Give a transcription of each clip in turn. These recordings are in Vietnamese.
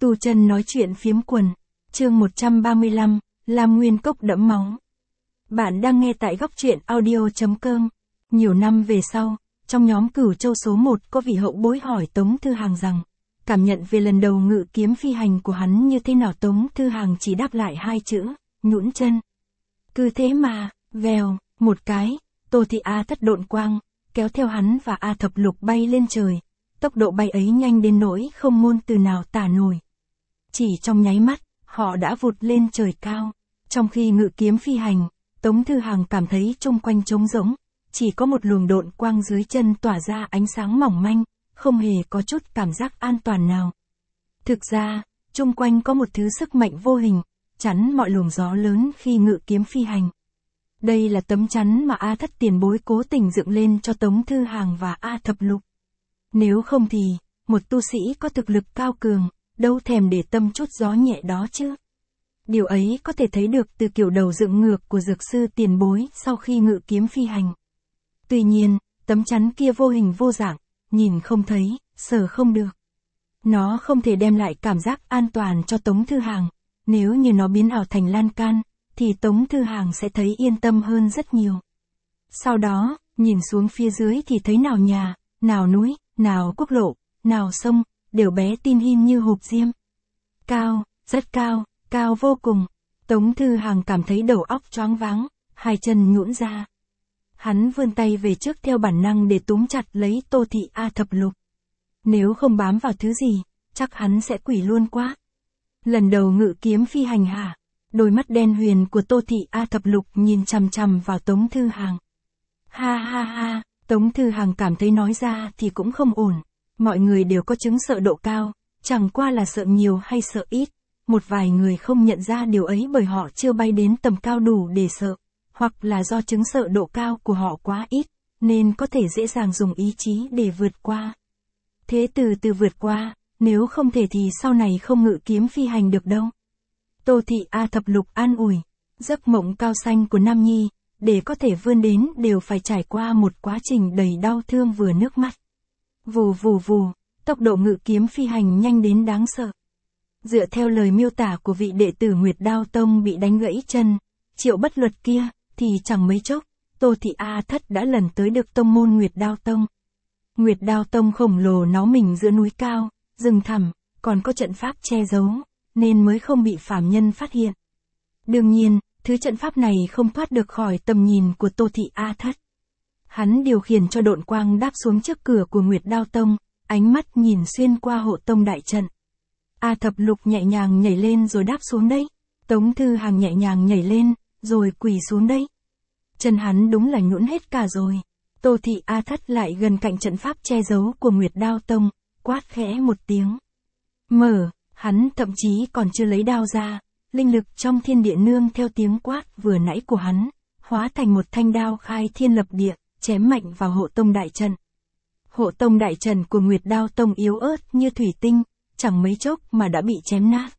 Tu Chân nói chuyện phiếm quần, chương 135, Lam Nguyên Cốc đẫm máu. Bạn đang nghe tại góc truyện audio.com. Nhiều năm về sau, trong nhóm Cửu Châu số 1 có vị hậu bối hỏi Tống Thư Hàng rằng, cảm nhận về lần đầu ngự kiếm phi hành của hắn như thế nào. Tống Thư Hàng chỉ đáp lại hai chữ, nhũn chân. Cứ thế mà, vèo, một cái, Tô Thị A Thất độn quang, kéo theo hắn và A Thập Lục bay lên trời. Tốc độ bay ấy nhanh đến nỗi không ngôn từ nào tả nổi. Chỉ trong nháy mắt, họ đã vụt lên trời cao. Trong khi ngự kiếm phi hành, Tống Thư Hàng cảm thấy chung quanh trống rỗng, chỉ có một luồng độn quang dưới chân tỏa ra ánh sáng mỏng manh, không hề có chút cảm giác an toàn nào. Thực ra, chung quanh có một thứ sức mạnh vô hình, chắn mọi luồng gió lớn khi ngự kiếm phi hành. Đây là tấm chắn mà A Thất tiền bối cố tình dựng lên cho Tống Thư Hàng và A Thập Lục. Nếu không thì, một tu sĩ có thực lực cao cường, đâu thèm để tâm chút gió nhẹ đó chứ. Điều ấy có thể thấy được từ kiểu đầu dựng ngược của dược sư tiền bối sau khi ngự kiếm phi hành. Tuy nhiên, tấm chắn kia vô hình vô dạng, nhìn không thấy, sờ không được. Nó không thể đem lại cảm giác an toàn cho Tống Thư Hàng. Nếu như nó biến ảo thành lan can, thì Tống Thư Hàng sẽ thấy yên tâm hơn rất nhiều. Sau đó, nhìn xuống phía dưới thì thấy nào nhà, nào núi, nào quốc lộ, nào sông, đều bé tin hin như hộp diêm. Cao, rất cao, cao vô cùng. Tống Thư Hàng cảm thấy đầu óc choáng váng, hai chân nhũn ra. Hắn vươn tay về trước theo bản năng để túm chặt lấy Tô Thị A Thập Lục. Nếu không bám vào thứ gì, chắc hắn sẽ quỷ luôn quá. Lần đầu ngự kiếm phi hành hả? Đôi mắt đen huyền của Tô Thị A Thập Lục nhìn chằm chằm vào Tống Thư Hàng. Ha ha ha, Tống Thư Hàng cảm thấy nói ra thì cũng không ổn. Mọi người đều có chứng sợ độ cao, chẳng qua là sợ nhiều hay sợ ít. Một vài người không nhận ra điều ấy bởi họ chưa bay đến tầm cao đủ để sợ, hoặc là do chứng sợ độ cao của họ quá ít, nên có thể dễ dàng dùng ý chí để vượt qua. Thế từ từ vượt qua, nếu không thể thì sau này không ngự kiếm phi hành được đâu. Tô Thị A Thập Lục an ủi, giấc mộng cao xanh của Nam Nhi, để có thể vươn đến đều phải trải qua một quá trình đầy đau thương vừa nước mắt. Vù vù vù, tốc độ ngự kiếm phi hành nhanh đến đáng sợ. Dựa theo lời miêu tả của vị đệ tử Nguyệt Đao Tông bị đánh gãy chân, Triệu Bất Luật kia, thì chẳng mấy chốc, Tô Thị A Thất đã lần tới được tông môn Nguyệt Đao Tông. Nguyệt Đao Tông khổng lồ nó mình giữa núi cao, rừng thẳm, còn có trận pháp che giấu, nên mới không bị phàm nhân phát hiện. Đương nhiên, thứ trận pháp này không thoát được khỏi tầm nhìn của Tô Thị A Thất. Hắn điều khiển cho độn quang đáp xuống trước cửa của Nguyệt Đao Tông, ánh mắt nhìn xuyên qua hộ tông đại trận. A Thập Lục nhẹ nhàng nhảy lên rồi đáp xuống đây. Tống Thư Hàng nhẹ nhàng nhảy lên, rồi quỳ xuống đây. Chân hắn đúng là nhũn hết cả rồi. Tô Thị A Thất lại gần cạnh trận pháp che giấu của Nguyệt Đao Tông, quát khẽ một tiếng. Mở, hắn thậm chí còn chưa lấy đao ra, linh lực trong thiên địa nương theo tiếng quát vừa nãy của hắn, hóa thành một thanh đao khai thiên lập địa, chém mạnh vào hộ tông đại trận. Hộ tông đại trận của Nguyệt Đao Tông yếu ớt như thủy tinh, chẳng mấy chốc mà đã bị chém nát.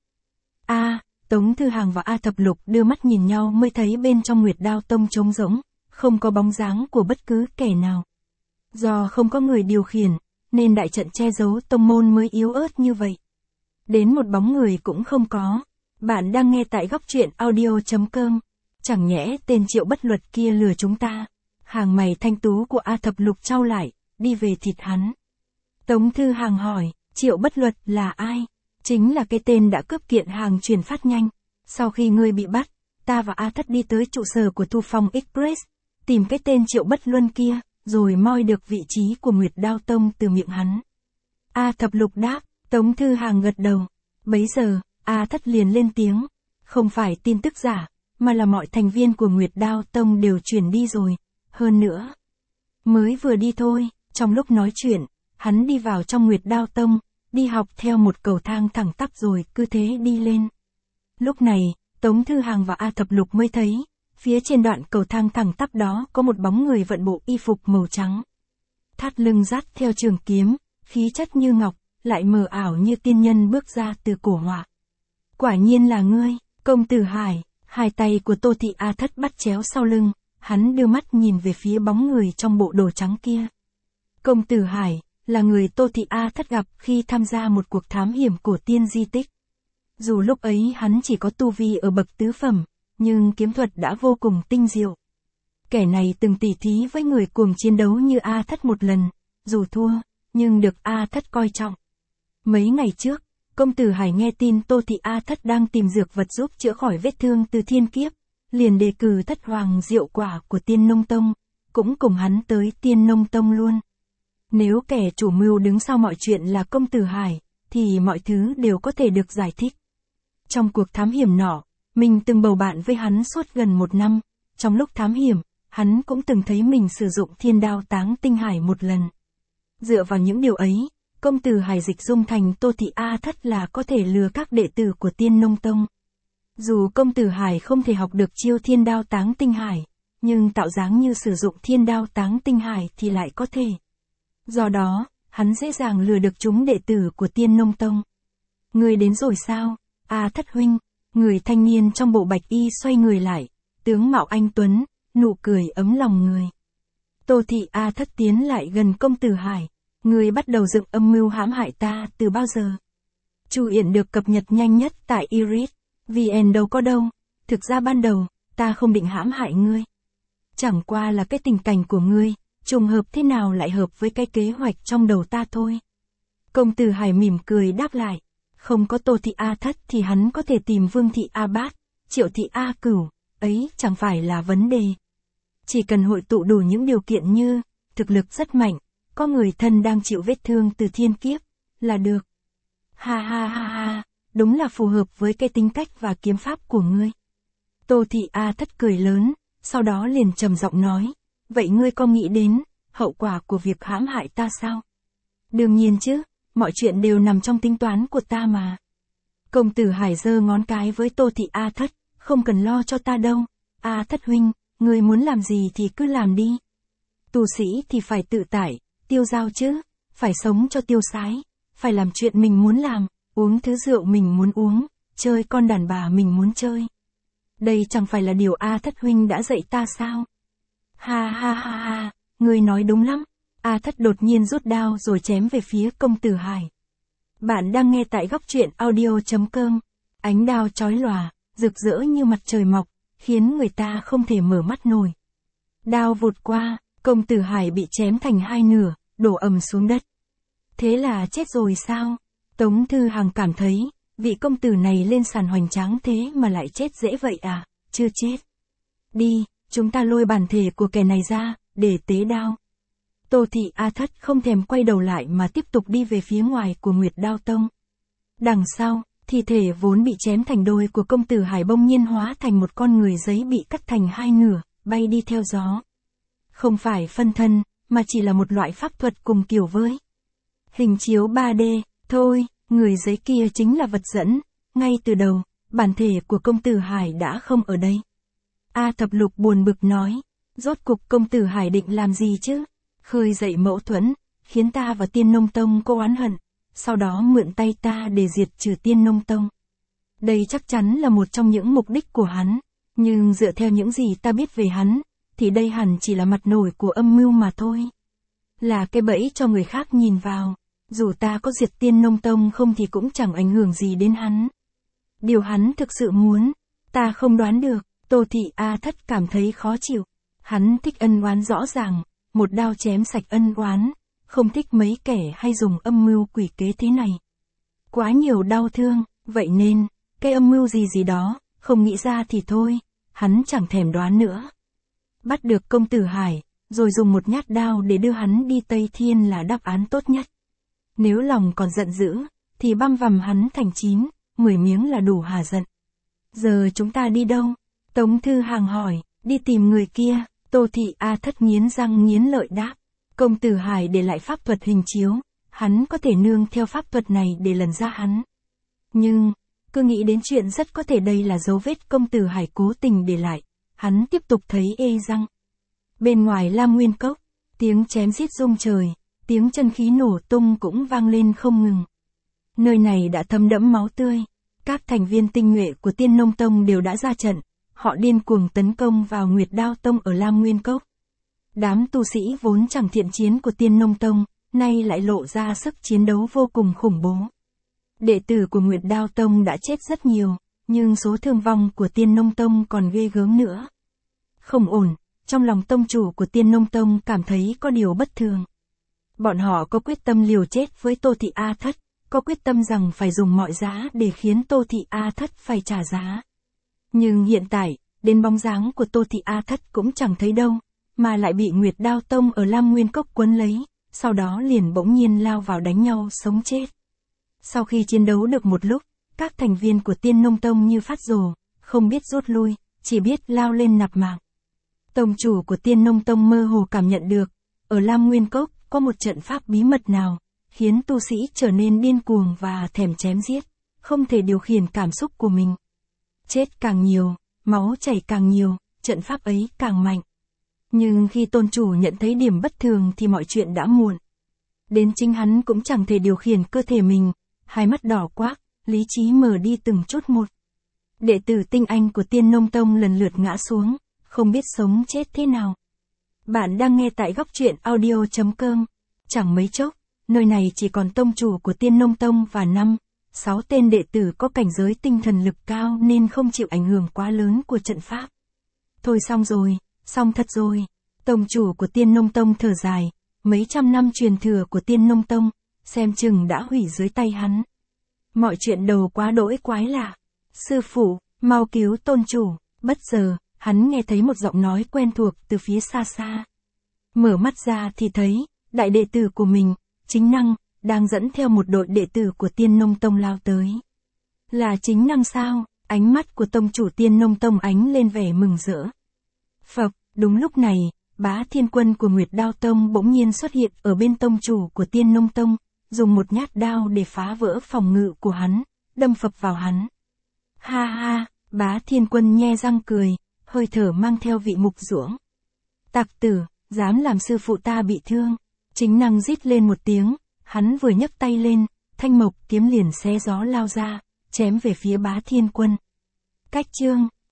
Tống Thư Hàng và A Thập Lục đưa mắt nhìn nhau mới thấy bên trong Nguyệt Đao Tông trống rỗng, không có bóng dáng của bất cứ kẻ nào. Do không có người điều khiển, nên đại trận che giấu tông môn mới yếu ớt như vậy. Đến một bóng người cũng không có. Bạn đang nghe tại góc truyện audio.com. Chẳng nhẽ tên Triệu Bất Luật kia lừa chúng ta? Hàng mày thanh tú của A Thập Lục chau lại, đi về thịt hắn. Tống Thư Hàng hỏi, Triệu Bất Luật là ai? Chính là cái tên đã cướp kiện hàng chuyển phát nhanh. Sau khi ngươi bị bắt, ta và A Thất đi tới trụ sở của Thu Phong Express, tìm cái tên Triệu Bất Luân kia, rồi moi được vị trí của Nguyệt Đao Tông từ miệng hắn. A Thập Lục đáp, Tống Thư Hàng gật đầu. Bấy giờ, A Thất liền lên tiếng, không phải tin tức giả, mà là mọi thành viên của Nguyệt Đao Tông đều chuyển đi rồi. Hơn nữa, mới vừa đi thôi. Trong lúc nói chuyện, hắn đi vào trong Nguyệt Đao Tông, đi học theo một cầu thang thẳng tắp rồi cứ thế đi lên. Lúc này, Tống Thư Hàng và A Thập Lục mới thấy, phía trên đoạn cầu thang thẳng tắp đó có một bóng người vận bộ y phục màu trắng. Thắt lưng dắt theo trường kiếm, khí chất như ngọc, lại mờ ảo như tiên nhân bước ra từ cổ họa. Quả nhiên là ngươi, công tử Hải. Hai tay của Tô Thị A Thất bắt chéo sau lưng, hắn đưa mắt nhìn về phía bóng người trong bộ đồ trắng kia. Công tử Hải, là người Tô Thị A Thất gặp khi tham gia một cuộc thám hiểm cổ tiên di tích. Dù lúc ấy hắn chỉ có tu vi ở bậc tứ phẩm, nhưng kiếm thuật đã vô cùng tinh diệu. Kẻ này từng tỉ thí với người cuồng chiến đấu như A Thất một lần, dù thua, nhưng được A Thất coi trọng. Mấy ngày trước, công tử Hải nghe tin Tô Thị A Thất đang tìm dược vật giúp chữa khỏi vết thương từ thiên kiếp, liền đề cử Thất Hoàng Diệu Quả của Tiên Nông Tông, cũng cùng hắn tới Tiên Nông Tông luôn. Nếu kẻ chủ mưu đứng sau mọi chuyện là công tử Hải, thì mọi thứ đều có thể được giải thích. Trong cuộc thám hiểm nọ, mình từng bầu bạn với hắn suốt gần 1 năm, trong lúc thám hiểm, hắn cũng từng thấy mình sử dụng thiên đao táng tinh hải một lần. Dựa vào những điều ấy, công tử Hải dịch dung thành Tô Thị A Thất là có thể lừa các đệ tử của Tiên Nông Tông. Dù công tử Hải không thể học được chiêu thiên đao táng tinh hải, nhưng tạo dáng như sử dụng thiên đao táng tinh hải thì lại có thể. Do đó, hắn dễ dàng lừa được chúng đệ tử của Tiên Nông Tông. Người đến rồi sao? A Thất huynh, người thanh niên trong bộ bạch y xoay người lại, tướng mạo anh tuấn, nụ cười ấm lòng người. Tô Thị A Thất tiến lại gần công tử Hải, người bắt đầu dựng âm mưu hãm hại ta từ bao giờ? Chu Yển được cập nhật nhanh nhất tại Iris VN đâu có đâu, thực ra ban đầu, ta không định hãm hại ngươi. Chẳng qua là cái tình cảnh của ngươi, trùng hợp thế nào lại hợp với cái kế hoạch trong đầu ta thôi. Công tử Hải mỉm cười đáp lại, không có Tô Thị A Thất thì hắn có thể tìm Vương Thị A Bát, Triệu Thị A Cửu, ấy chẳng phải là vấn đề. Chỉ cần hội tụ đủ những điều kiện như, thực lực rất mạnh, có người thân đang chịu vết thương từ thiên kiếp, là được. Ha ha ha ha, đúng là phù hợp với cái tính cách và kiếm pháp của ngươi. Tô Thị A Thất cười lớn, sau đó liền trầm giọng nói, vậy ngươi có nghĩ đến hậu quả của việc hãm hại ta sao? Đương nhiên chứ, mọi chuyện đều nằm trong tính toán của ta mà. Công tử Hải giơ ngón cái với Tô Thị A Thất, không cần lo cho ta đâu. A Thất huynh, ngươi muốn làm gì thì cứ làm đi. Tu sĩ thì phải tự tại, tiêu dao chứ, phải sống cho tiêu sái, phải làm chuyện mình muốn làm, uống thứ rượu mình muốn uống, chơi con đàn bà mình muốn chơi. Đây chẳng phải là điều A Thất huynh đã dạy ta sao? Ha ha ha ha, ngươi nói đúng lắm. A Thất đột nhiên rút đao rồi chém về phía công tử Hải. Bạn đang nghe tại góc truyện audio.com. Ánh đao chói lòa, rực rỡ như mặt trời mọc, khiến người ta không thể mở mắt nổi. Đao vụt qua, công tử Hải bị chém thành 2 nửa, đổ ầm xuống đất. Thế là chết rồi sao? Tống Thư Hằng cảm thấy, vị công tử này lên sàn hoành tráng thế mà lại chết dễ vậy à? Chưa chết. Đi, chúng ta lôi bản thể của kẻ này ra, để tế đao. Tô Thị A Thất không thèm quay đầu lại mà tiếp tục đi về phía ngoài của Nguyệt Đao Tông. Đằng sau, thi thể vốn bị chém thành đôi của công tử Hải bỗng nhiên hóa thành một con người giấy bị cắt thành 2 nửa, bay đi theo gió. Không phải phân thân, mà chỉ là một loại pháp thuật cùng kiểu với hình chiếu 3D, thôi, người giấy kia chính là vật dẫn, ngay từ đầu, bản thể của công tử Hải đã không ở đây. A Thập Lục buồn bực nói, rốt cục công tử Hải định làm gì chứ? Khơi dậy mâu thuẫn, khiến ta và Tiên Nông Tông có oán hận, sau đó mượn tay ta để diệt trừ Tiên Nông Tông. Đây chắc chắn là một trong những mục đích của hắn, nhưng dựa theo những gì ta biết về hắn, thì đây hẳn chỉ là mặt nổi của âm mưu mà thôi. Là cái bẫy cho người khác nhìn vào, dù ta có diệt Tiên Nông Tông không thì cũng chẳng ảnh hưởng gì đến hắn. Điều hắn thực sự muốn, ta không đoán được. Tô Thị A Thất cảm thấy khó chịu. Hắn thích ân oán rõ ràng, một đao chém sạch ân oán, không thích mấy kẻ hay dùng âm mưu quỷ kế thế này. Quá nhiều đau thương, vậy nên, cái âm mưu gì gì đó, không nghĩ ra thì thôi, hắn chẳng thèm đoán nữa. Bắt được công tử Hải, rồi dùng một nhát đao để đưa hắn đi Tây Thiên là đáp án tốt nhất. Nếu lòng còn giận dữ, thì băm vằm hắn thành 9, 10 miếng là đủ hả giận. Giờ chúng ta đi đâu? Tống Thư Hằng hỏi, đi tìm người kia. Tô Thị A Thất nghiến răng nghiến lợi đáp. Công tử Hải để lại pháp thuật hình chiếu, hắn có thể nương theo pháp thuật này để lần ra hắn. Nhưng, cứ nghĩ đến chuyện rất có thể đây là dấu vết công tử Hải cố tình để lại, hắn tiếp tục thấy ê răng. Bên ngoài Lam Nguyên Cốc, tiếng chém giết rung trời, tiếng chân khí nổ tung cũng vang lên không ngừng. Nơi này đã thấm đẫm máu tươi, các thành viên tinh nhuệ của Tiên Nông Tông đều đã ra trận. Họ điên cuồng tấn công vào Nguyệt Đao Tông ở Lam Nguyên Cốc. Đám tu sĩ vốn chẳng thiện chiến của Tiên Nông Tông, nay lại lộ ra sức chiến đấu vô cùng khủng bố. Đệ tử của Nguyệt Đao Tông đã chết rất nhiều, nhưng số thương vong của Tiên Nông Tông còn ghê gớm nữa. Không ổn, trong lòng tông chủ của Tiên Nông Tông cảm thấy có điều bất thường. Bọn họ có quyết tâm liều chết với Tô Thị A Thất, có quyết tâm rằng phải dùng mọi giá để khiến Tô Thị A Thất phải trả giá. Nhưng hiện tại, đến bóng dáng của Tô Thị A Thất cũng chẳng thấy đâu, mà lại bị Nguyệt Đao Tông ở Lam Nguyên Cốc quấn lấy, sau đó liền bỗng nhiên lao vào đánh nhau sống chết. Sau khi chiến đấu được một lúc, các thành viên của Tiên Nông Tông như phát rồ, không biết rút lui, chỉ biết lao lên nạp mạng. Tông chủ của Tiên Nông Tông mơ hồ cảm nhận được, ở Lam Nguyên Cốc có một trận pháp bí mật nào, khiến tu sĩ trở nên điên cuồng và thèm chém giết, không thể điều khiển cảm xúc của mình. Chết càng nhiều, máu chảy càng nhiều, trận pháp ấy càng mạnh. Nhưng khi tôn chủ nhận thấy điểm bất thường thì mọi chuyện đã muộn. Đến chính hắn cũng chẳng thể điều khiển cơ thể mình, hai mắt đỏ quác, lý trí mờ đi từng chút một. Đệ tử tinh anh của Tiên Nông Tông lần lượt ngã xuống, không biết sống chết thế nào. Bạn đang nghe tại góc truyện audio.com. Chẳng mấy chốc, nơi này chỉ còn tông chủ của Tiên Nông Tông và 5-6 tên đệ tử có cảnh giới tinh thần lực cao nên không chịu ảnh hưởng quá lớn của trận pháp. Thôi xong rồi, xong thật rồi. Tông chủ của Tiên Nông Tông thở dài, mấy trăm năm truyền thừa của Tiên Nông Tông, xem chừng đã hủy dưới tay hắn. Mọi chuyện đầu quá đỗi quái lạ. Sư phụ, mau cứu tôn chủ. Bất giờ, hắn nghe thấy một giọng nói quen thuộc từ phía xa xa. Mở mắt ra thì thấy, đại đệ tử của mình, Chính Năng, đang dẫn theo một đội đệ tử của Tiên Nông Tông lao tới. Là Chính Năng sao? Ánh mắt của tông chủ Tiên Nông Tông ánh lên vẻ mừng rỡ. Phập, đúng lúc này, Bá Thiên Quân của Nguyệt Đao Tông bỗng nhiên xuất hiện ở bên tông chủ của Tiên Nông Tông, dùng một nhát đao để phá vỡ phòng ngự của hắn, đâm phập vào hắn. Ha ha, Bá Thiên Quân nhe răng cười, hơi thở mang theo vị mục ruỗng. Tặc tử, dám làm sư phụ ta bị thương. Chính Năng rít lên một tiếng, hắn vừa nhấc tay lên, thanh mộc kiếm liền xé gió lao ra, chém về phía Bá Thiên Quân. Cách chương